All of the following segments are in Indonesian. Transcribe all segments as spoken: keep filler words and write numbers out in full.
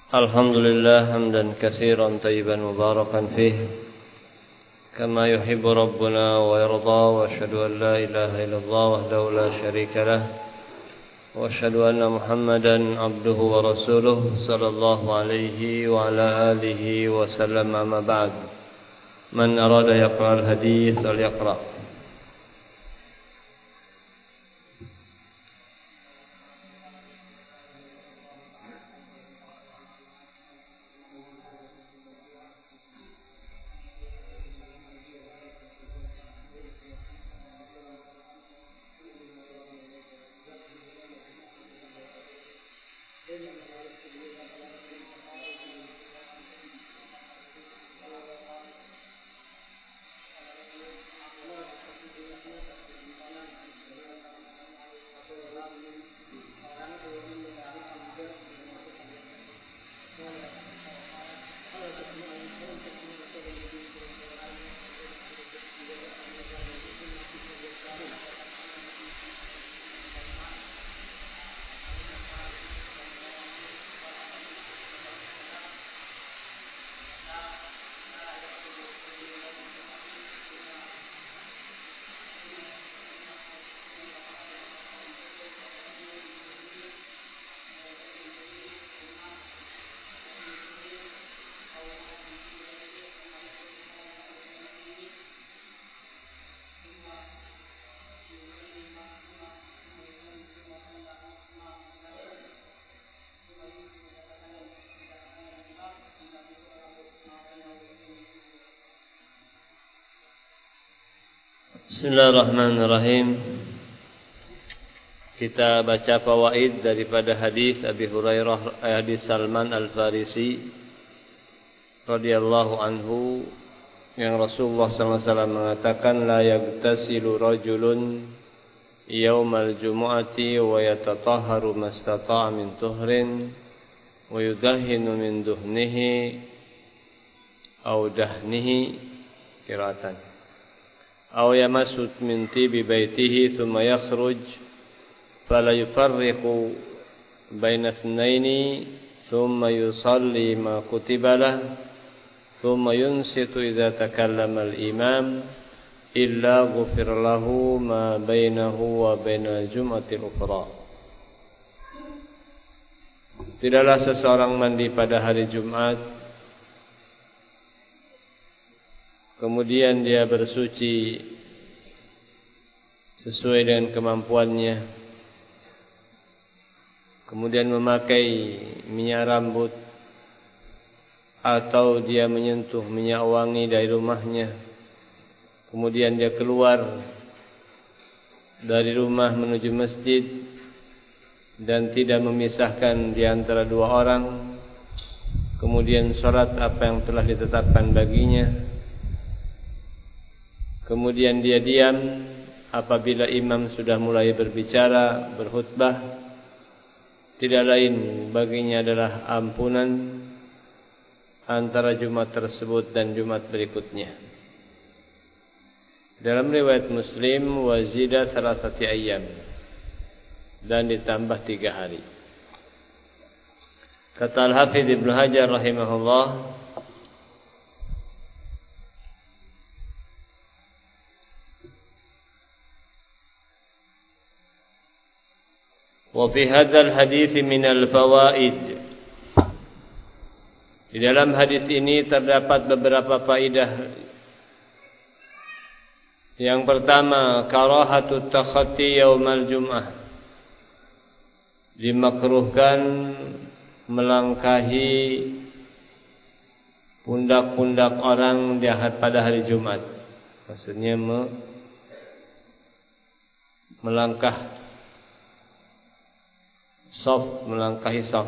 الحمد لله حمدا كثيرا طيبا مباركا فيه كما يحب ربنا ويرضى، وأشهد أن لا إله إلا الله وحده لا شريك له، وأشهد أن محمدا عبده ورسوله صلى الله عليه وعلى آله وسلم. أما بعد، من أراد يقرأ الحديث فليقرأ. Bismillahirrahmanirrahim. Kita baca fawaid daripada hadis Abi Hurairah, hadis Salman Al-Farisi radhiyallahu anhu, yang Rasulullah sallallahu alaihi wasallam mengatakan, la yagtasilu rajulun yaumal jumu'ati wa yatatahharu mastata'a min tuhrin wa yudahhinu min duhnihi aw dahnihi qira'atan أو يمس من طيب بيته ثم يخرج فلا يفرق بين اثنين ثم يصلي ما كتب له ثم ينصت إذا تكلم الإمام إلا غفر له ما بينه وبين الجمعة الأخرى. Tidaklah seseorang mandi pada hari Jumat kemudian dia bersuci sesuai dengan kemampuannya, kemudian memakai minyak rambut atau dia menyentuh minyak wangi dari rumahnya, kemudian dia keluar dari rumah menuju masjid dan tidak memisahkan di antara dua orang, kemudian sholat apa yang telah ditetapkan baginya, kemudian dia diam apabila imam sudah mulai berbicara, berkhutbah, tidak lain baginya adalah ampunan antara Jumat tersebut dan Jumat berikutnya. Dalam riwayat Muslim, wazida salasati ayyam, dan ditambah tiga hari. Kata Al-Hafidz Ibnu Hajar rahimahullah, wa fi hadzal hadits minal fawaid, di dalam hadis ini terdapat beberapa faedah. Yang pertama, karahatut takhatti yaumal jum'ah, dimakruhkan melangkahi pundak-pundak orang di pada hari Jumat. Maksudnya me, melangkah Sof, melangkahi sof.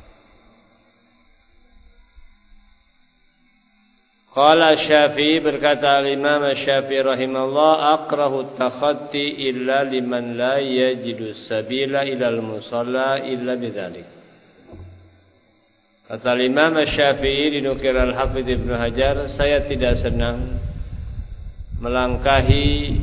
Qala Syafi'i, berkata Imam Syafi'i rahimahullah, akrahu takhatti illa liman la yajidu sabila ilal musalla illa bidzalik. Kata Imam Syafi'i, dinukil Al-Hafidz Ibnu Hajar, saya tidak senang melangkahi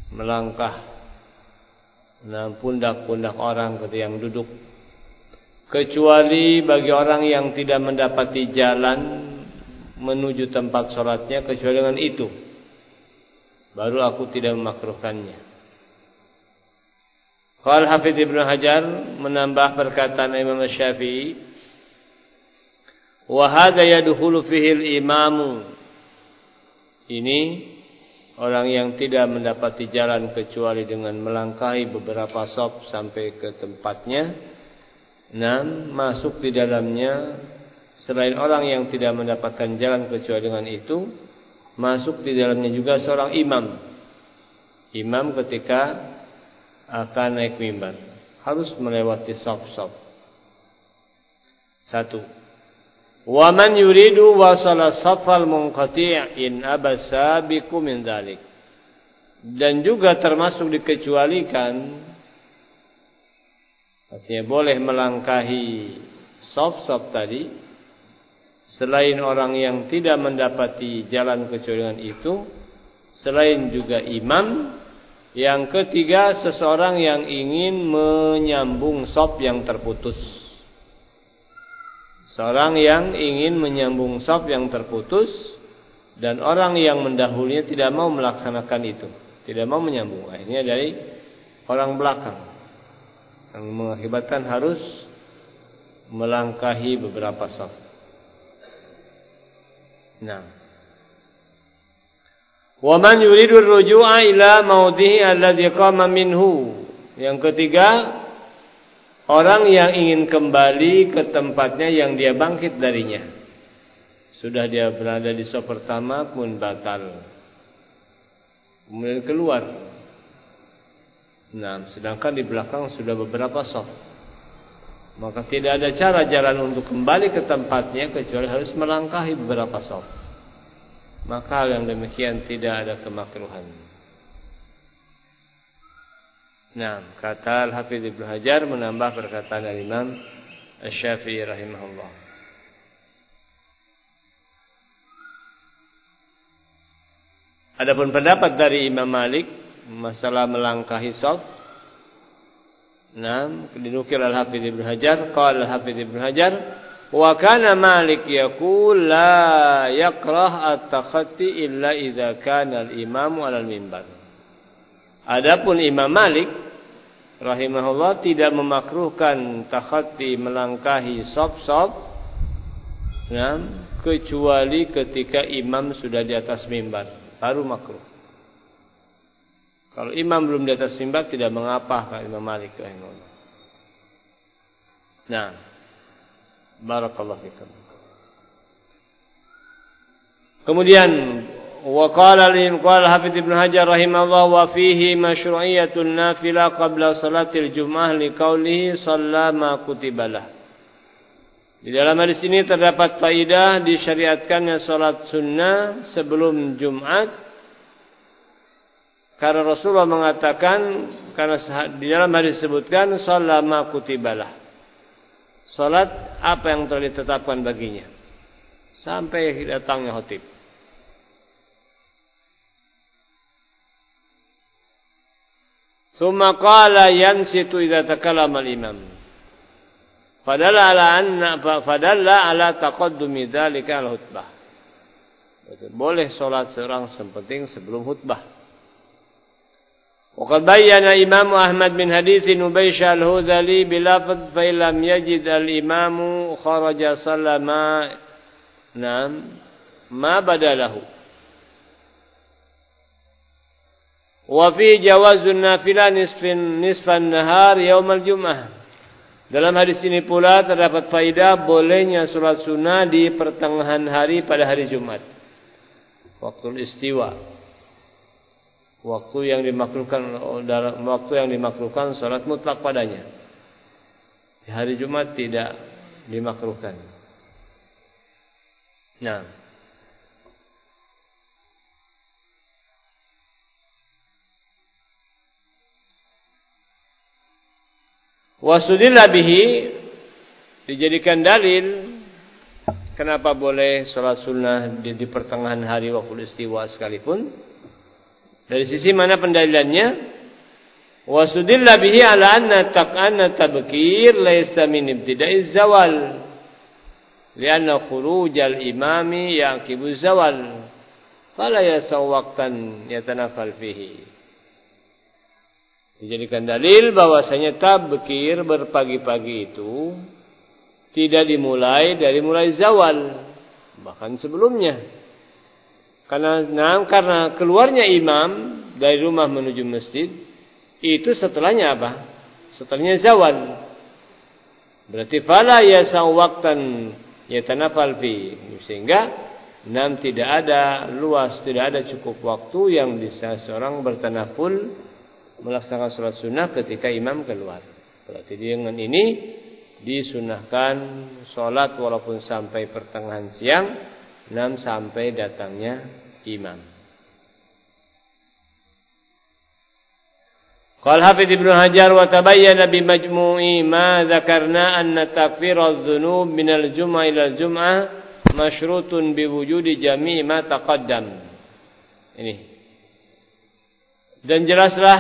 melangkah nah pundak-pundak orang ketika yang duduk, kecuali bagi orang yang tidak mendapati jalan menuju tempat sholatnya kecuali dengan itu, baru aku tidak memakruhkannya. Qala Hafidz Ibnu Hajar menambah perkataan Imam Syafi'i, wa hadza yadkhulu fihi al-imamu. Ini orang yang tidak mendapati jalan kecuali dengan melangkahi beberapa shaf sampai ke tempatnya. Enam, masuk di dalamnya selain orang yang tidak mendapatkan jalan kecuali dengan itu, masuk di dalamnya juga seorang imam. Imam ketika akan naik mimbar harus melewati shaf-shaf. Satu, wa man yuridu wasala shafal munqati' in abasabiqu min dzalik. Dan juga termasuk dikecualikan, artinya boleh melangkahi shaf-shaf tadi selain orang yang tidak mendapati jalan kecuali dengan itu, selain juga imam. Yang ketiga, seseorang yang ingin menyambung shaf yang terputus. Seorang yang ingin menyambung shaf yang terputus dan orang yang mendahulunya tidak mau melaksanakan itu, tidak mau menyambung. Akhirnya dari orang belakang yang mengakibatkan harus melangkahi beberapa shaf. Nah, wa man yuridu ar-ruju'a ila maudhi'i alladhi qama minhu. Yang ketiga, orang yang ingin kembali ke tempatnya yang dia bangkit darinya. Sudah dia berada di shaf pertama pun batal, kemudian keluar. Nah, sedangkan di belakang sudah beberapa shaf, maka tidak ada cara jalan untuk kembali ke tempatnya kecuali harus melangkahi beberapa shaf. Maka hal yang demikian tidak ada kemakruhan. Nah, kata Al-Hafidz Ibnu Hajar menambah perkataan Imam Asy-Syafi'i rahimahullah. Adapun pendapat dari Imam Malik masalah melangkahi shaf, nah, dinukil Al-Hafidz Ibnu Hajar, qala Al-Hafidz Ibnu Hajar, wa kana Malik yaqul la yakrah at-takhatti illa idza kana al-imamu 'alal mimbar. Adapun Imam Malik rahimahullah tidak memakruhkan takhatti melangkahi shaf-shaf, nah, kecuali ketika imam sudah di atas mimbar, baru makruh. Kalau imam belum di atas mimbar tidak mengapa, kata Imam Malik rahimahullah. Nah, barakallahu fikum. Kemudian wa qala al-qala Hafidz Ibnu Hajar rahimahullah wa fihi masyru'iyyatun nafilah qabla salatil jum'ah liqaulihi shallama kutibalah. Di dalam hadis ini terdapat faidah disyariatkannya salat sunnah sebelum Jumat, karena Rasulullah mengatakan, karena di dalam hadis disebutkan shallama kutibalah, salat apa yang telah ditetapkan baginya sampai datangnya khatib. Tsumma qala yansitu idza takallama al-imam. Fadalla ala anna fadalla ala taqaddumi dzalika al-khutbah. Boleh salat seorang sepenting sebelum khutbah. Wa qad bayyana Imam Ahmad bin hadits Nubaysah al-Hudhali bilafadz fa illam yajid al-imamu kharaja sallama nam ma badalahu. Wa fi jawazun nafilah nisfin nisfan nahar yaumal jum'ah. Dalam hadis ini pula terdapat faidah bolehnya salat sunnah di pertengahan hari pada hari Jumat. Waktu istiwa. Waktu yang dimakruhkan dalam waktu yang dimakruhkan salat mutlak padanya. Di hari Jumat tidak dimakruhkan. Nah, wasudillah bihi, dijadikan dalil kenapa boleh sholat sunnah di, di pertengahan hari waktu istiwa sekalipun. Dari sisi mana pendalilannya? Wa sudilla bihi ala anna taqanna tabkir laysa min ibtida'iz zawal. Lianna khurujal imami yaqibu zawal. Fala yasaw waqtan yatanafal fihi. Dijadikan dalil bahwasanya tabkir berpagi-pagi itu tidak dimulai dari mulai zawal, bahkan sebelumnya. Karena nah, karena keluarnya imam dari rumah menuju masjid itu setelahnya apa? Setelahnya zawal. Berarti fala yasau waqtan yatanafal fi, sehingga enam tidak ada luas, tidak ada cukup waktu yang bisa seorang bertanaful melaksanakan salat sunnah ketika imam keluar. Berarti dengan ini disunahkan salat walaupun sampai pertengahan siang, enam sampai datangnya imam. Qala Hafidz Ibnu Hajar wa tabayyana bi majmu'i ma dzakarna anna takfir adz-dzunub min al-jum'ah ila al-jum'ah masyrutun bi wujudi jami' ma taqaddam. Ini. Dan jelaslah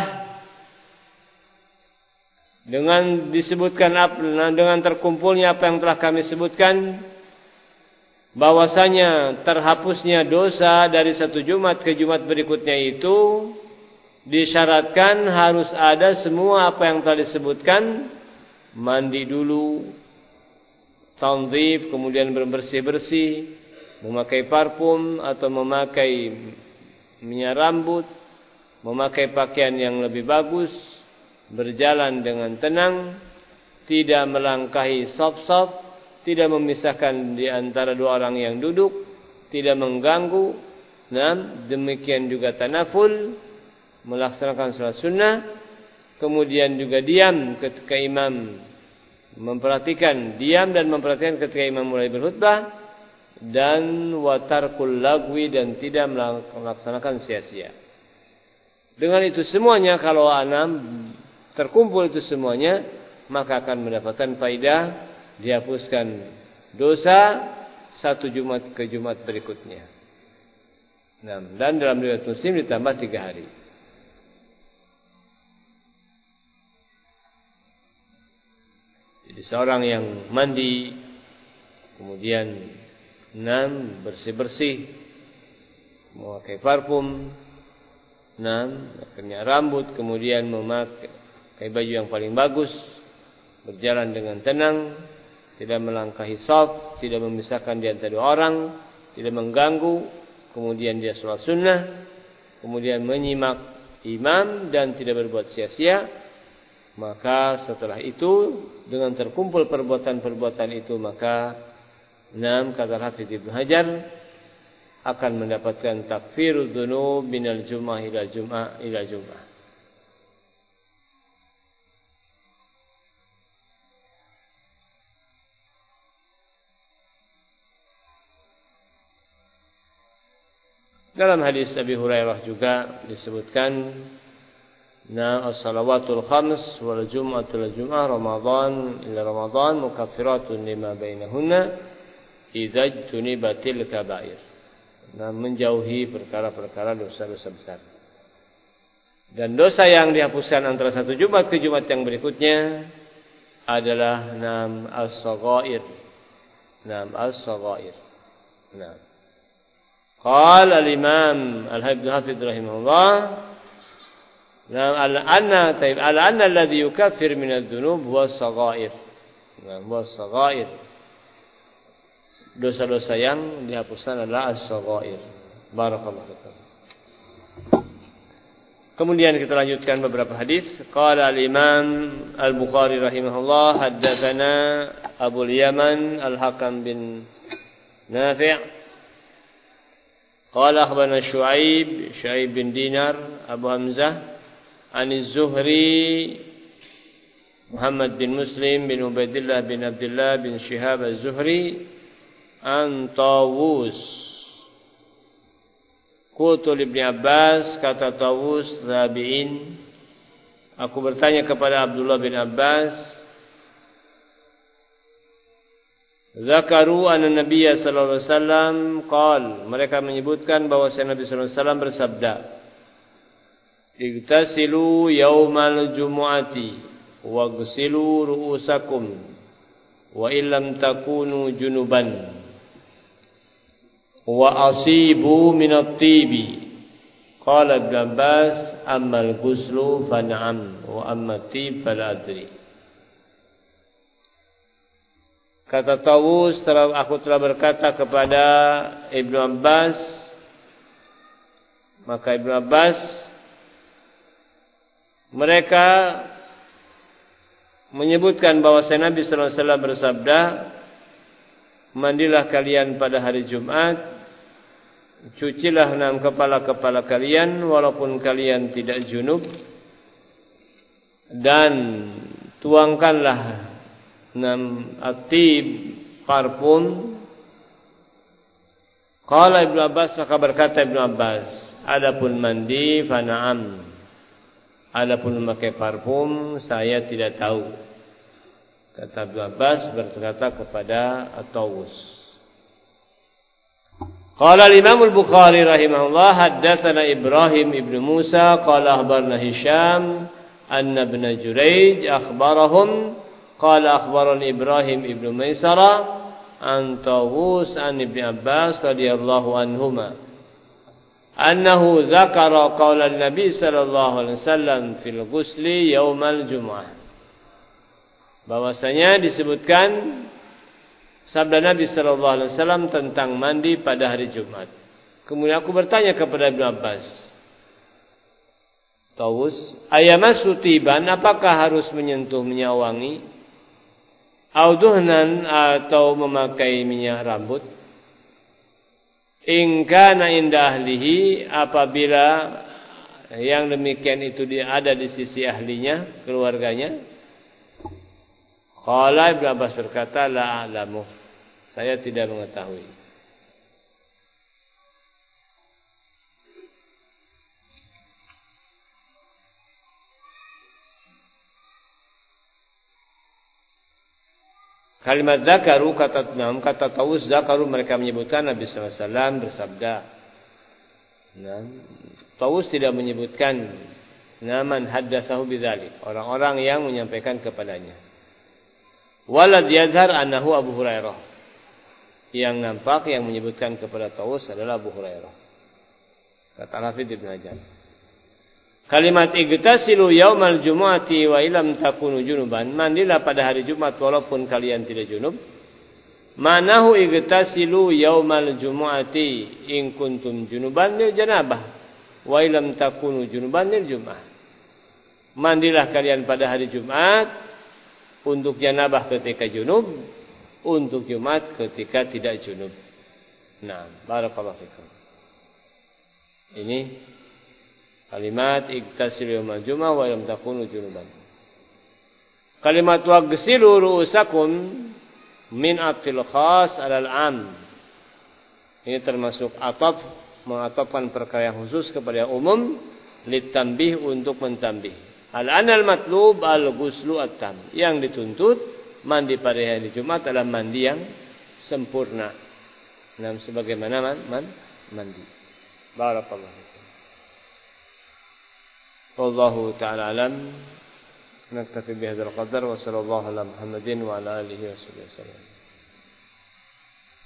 dengan disebutkan dengan terkumpulnya apa yang telah kami sebutkan, bahwasanya terhapusnya dosa dari satu Jumat ke Jumat berikutnya itu disyaratkan harus ada semua apa yang telah disebutkan. Mandi dulu, tanzif, kemudian berbersih-bersih, memakai parfum atau memakai minyak rambut, memakai pakaian yang lebih bagus, berjalan dengan tenang, tidak melangkahi saf-saf, tidak memisahkan di antara dua orang yang duduk, tidak mengganggu. Nah, demikian juga tanaful, melaksanakan salat sunnah, kemudian juga diam ketika imam memperhatikan, diam dan memperhatikan ketika imam mulai berkhutbah, dan watarkul lagwi, dan tidak melaksanakan sia-sia. Dengan itu semuanya, kalau anam terkumpul itu semuanya, maka akan mendapatkan faidah, dihapuskan dosa satu Jumat ke Jumat berikutnya. Nah, dan dalam riwayat Muslim ditambah tiga hari. Jadi seorang yang mandi, kemudian enam bersih-bersih, memakai parfum, enam akhirnya rambut, kemudian memakai baju yang paling bagus, berjalan dengan tenang, tidak melangkahi shaf, tidak memisahkan di antara dua orang, tidak mengganggu, kemudian dia salat sunnah, kemudian menyimak imam dan tidak berbuat sia-sia. Maka setelah itu, dengan terkumpul perbuatan-perbuatan itu, maka enam kata Hafidz Ibnu Hajar akan mendapatkan takfirudz dzunub minal jum'ah ila jum'ah ila jum'ah. Dalam hadis Abi Hurairah juga disebutkan, na as-salawatul khams wal jum'atul jum'ah Ramadan ila Ramadan mukaffiratun lima bainahunna idza tunibatil kaba'ir. Nah, menjauhi perkara-perkara dosa-dosa besar. Dan dosa yang dihapuskan antara satu Jumat ke Jumat yang berikutnya adalah nam as-saghair. Nam as-saghair. Nah. Qala al-Imam Al-Hafidz rahimahullah, nah, al-anna taib al-anna alladhi yukaffir min adz-dzunub huwa as-saghair. Nah, huwa as-saghair. Dosa-dosa yang dihapuskan adalah as-saghair. Barakallahu fikum. Kemudian kita lanjutkan beberapa hadis. Qala al-Imam Al-Bukhari rahimahullah, haddatsana Abu Yaman Al-Hakam bin Nafi'. Qala akhbarana Syuaib, Syuaib bin Dinar, Abu Hamzah, Ani Zuhri, Muhammad bin Muslim bin Ubaidillah bin Abdullah bin Shihab Az-Zuhri, an Tawus. Qultu li Ibn Abbas, kata Tawus tabi'in, aku bertanya kepada Abdullah bin Abbas, zakaru anna Nabiyya sallallahu alaihi wasallam qala, mereka menyebutkan bahwa Nabi sallallahu alaihi wasallam bersabda, igtasilu yaumal jumu'ati waghsilu ru'usakum wa illam takunu junuban wa asibu minat tibi. Qala Ibn Abbas ammal ghuslu fa na'am wa amma tib fala adri. Kata Tawus, setelah aku telah berkata kepada Ibn Abbas, maka Ibn Abbas mereka menyebutkan bahwa Nabi sallallahu alaihi wasallam bersabda, mandilah kalian pada hari Jumat, cucilah enam kepala-kepala kalian walaupun kalian tidak junub, dan tuangkanlah enam atib parfum. Qala Ibnu Abbas, maka berkata Ibnu Abbas, adapun mandi fa na'am, adapun memakai parfum saya tidak tahu. Kata Ibnu Abbas berkata kepada At-Tawus. Qala al-Imam al-Bukhari rahimahullah haddatsana Ibrahim ibn Musa qala akhbarana Hisham anna ibn Jurayj akhbarahum qala akhbarani Ibrahim ibn Maisarah an Tawus an Ibn Abbas radhiyallahu anhuma annahu dzakara qaula an-nabi sallallahu alaihi wasallam fil ghusli yaumal jumu'ah, bahwasanya disebutkan sabda Nabi sallallahu alaihi wasallam tentang mandi pada hari Jumat. Kemudian aku bertanya kepada Ibnu Abbas, Tawus, ayamassu tiban, apakah harus menyentuh minyak wangi? Auduhnan, atau memakai minyak rambut? In kana inda ahlihi, apabila yang demikian itu dia ada di sisi ahlinya, keluarganya. Qala Ibnu Abbas berkata, la a'lamu, saya tidak mengetahui. Kalimat zakaru, kata enam, kata Tawus, zakaru mereka menyebutkan Nabi sallallahu alaihi wasallam bersabda. Nah, Tawus tidak menyebutkan naman haddatsahu bidzalik, orang-orang yang menyampaikan kepadanya. Walad yazhar annahu Abu Hurairah, yang nampak yang menyebutkan kepada Tawus adalah Abu Hurairah. Kata Hafidz Ibnu Hajar. Kalimat igtasilu yaumal jumu'ati wa illam takunu junuban, mandilah pada hari Jumat walaupun kalian tidak junub. Manahu igtasilu yaumal jumu'ati in kuntum junuban lil janabah wa illam takunu junuban lil jum'ah. Mandilah kalian pada hari Jumat untuk janabah ketika junub, untuk Jumat ketika tidak junub. Nah, barakallahu fikum. Ini kalimat igtasilu yaumal jumu'ah wa lam takunu junuban. Kalimat waghsilu ru'usakum min atil khas alal am. Ini termasuk ataf, mengatafkan perkara yang khusus kepada yang umum, litanbih, untuk mentambih. Al-anal matlub al-ghuslu at-tam. Yang dituntut mandi pada hari Jumat adalah mandi yang sempurna. Nah, sebagaimana man, man, mandi. Barakallahu fikum. Wallahu ta'ala alam. Naktafi bihadzal qadar wa sallallahu ala Muhammadin wa ala alihi wa sallam.